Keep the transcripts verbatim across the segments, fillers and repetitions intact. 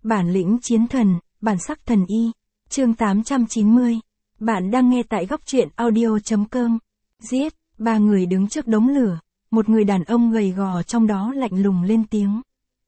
Bản lĩnh chiến thần, bản sắc thần y. Chương tám trăm chín mươi. Bạn đang nghe tại góc truyện audio chấm com. Giết, ba người đứng trước đống lửa, một người đàn ông gầy gò trong đó lạnh lùng lên tiếng.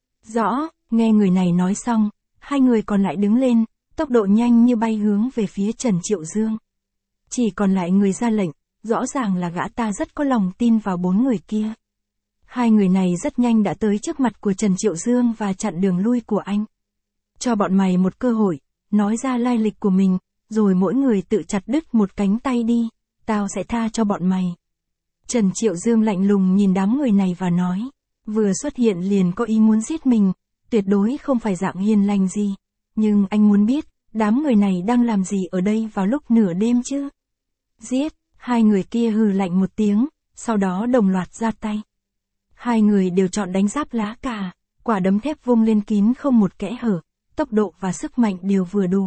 Rõ, nghe người này nói xong, hai người còn lại đứng lên, tốc độ nhanh như bay hướng về phía Trần Triệu Dương. Chỉ còn lại người ra lệnh, rõ ràng là gã ta rất có lòng tin vào bốn người kia. Hai người này rất nhanh đã tới trước mặt của Trần Triệu Dương và chặn đường lui của anh. Cho bọn mày một cơ hội, nói ra lai lịch của mình, rồi mỗi người tự chặt đứt một cánh tay đi, tao sẽ tha cho bọn mày. Trần Triệu Dương lạnh lùng nhìn đám người này và nói, vừa xuất hiện liền có ý muốn giết mình, tuyệt đối không phải dạng hiền lành gì. Nhưng anh muốn biết, đám người này đang làm gì ở đây vào lúc nửa đêm chứ? Giết, hai người kia hừ lạnh một tiếng, sau đó đồng loạt ra tay. Hai người đều chọn đánh giáp lá cà, quả đấm thép vung lên kín không một kẽ hở, tốc độ và sức mạnh đều vừa đủ.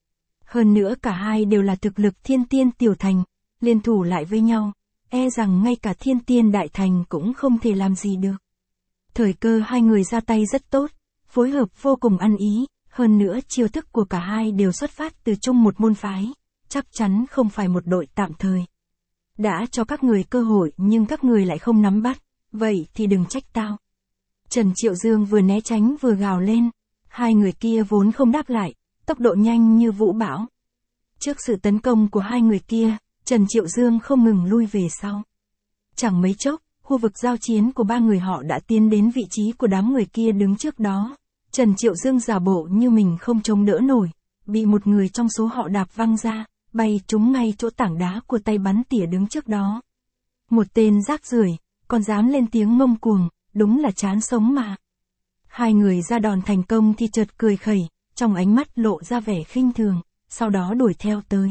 Hơn nữa cả hai đều là thực lực thiên tiên tiểu thành, liên thủ lại với nhau, e rằng ngay cả thiên tiên đại thành cũng không thể làm gì được. Thời cơ hai người ra tay rất tốt, phối hợp vô cùng ăn ý, hơn nữa chiêu thức của cả hai đều xuất phát từ chung một môn phái, chắc chắn không phải một đội tạm thời. Đã cho các người cơ hội nhưng các người lại không nắm bắt, vậy thì đừng trách tao. Trần Triệu Dương vừa né tránh vừa gào lên, hai người kia vốn không đáp lại, tốc độ nhanh như vũ bão. Trước sự tấn công của hai người kia, Trần Triệu Dương không ngừng lui về sau. Chẳng mấy chốc, khu vực giao chiến của ba người họ đã tiến đến vị trí của đám người kia đứng trước đó. Trần Triệu Dương giả bộ như mình không chống đỡ nổi, bị một người trong số họ đạp văng ra, bay trúng ngay chỗ tảng đá của tay bắn tỉa đứng trước đó. Một tên rác rưởi, còn dám lên tiếng ngông cuồng, đúng là chán sống mà. Hai người ra đòn thành công thì chợt cười khẩy, trong ánh mắt lộ ra vẻ khinh thường, sau đó đuổi theo tới.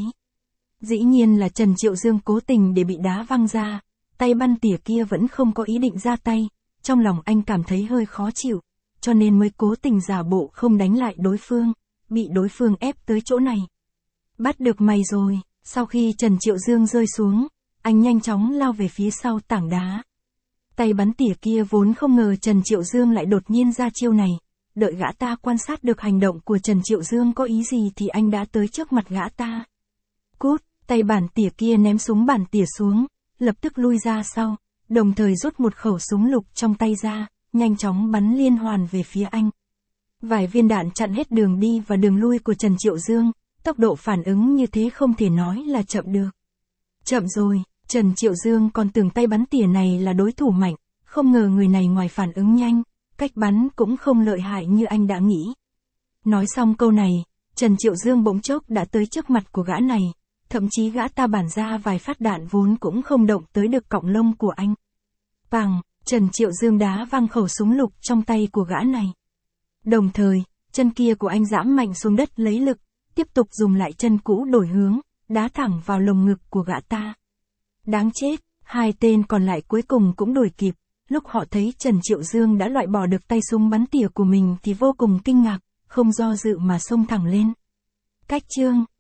Dĩ nhiên là Trần Triệu Dương cố tình để bị đá văng ra, tay bắn tỉa kia vẫn không có ý định ra tay, trong lòng anh cảm thấy hơi khó chịu, cho nên mới cố tình giả bộ không đánh lại đối phương, bị đối phương ép tới chỗ này. Bắt được mày rồi, sau khi Trần Triệu Dương rơi xuống, anh nhanh chóng lao về phía sau tảng đá. Tay bắn tỉa kia vốn không ngờ Trần Triệu Dương lại đột nhiên ra chiêu này, đợi gã ta quan sát được hành động của Trần Triệu Dương có ý gì thì anh đã tới trước mặt gã ta. Cút, tay bắn tỉa kia ném súng bắn tỉa xuống, lập tức lui ra sau, đồng thời rút một khẩu súng lục trong tay ra, nhanh chóng bắn liên hoàn về phía anh. Vài viên đạn chặn hết đường đi và đường lui của Trần Triệu Dương, tốc độ phản ứng như thế không thể nói là chậm được. Chậm rồi, Trần Triệu Dương còn tưởng tay bắn tỉa này là đối thủ mạnh, không ngờ người này ngoài phản ứng nhanh, cách bắn cũng không lợi hại như anh đã nghĩ. Nói xong câu này, Trần Triệu Dương bỗng chốc đã tới trước mặt của gã này, thậm chí gã ta bắn ra vài phát đạn vốn cũng không động tới được cọng lông của anh. Pằng, Trần Triệu Dương đá văng khẩu súng lục trong tay của gã này. Đồng thời, chân kia của anh giẫm mạnh xuống đất lấy lực, tiếp tục dùng lại chân cũ đổi hướng, đá thẳng vào lồng ngực của gã ta. Đáng chết, hai tên còn lại cuối cùng cũng đuổi kịp, lúc họ thấy Trần Triệu Dương đã loại bỏ được tay súng bắn tỉa của mình thì vô cùng kinh ngạc, không do dự mà xông thẳng lên. Cách chương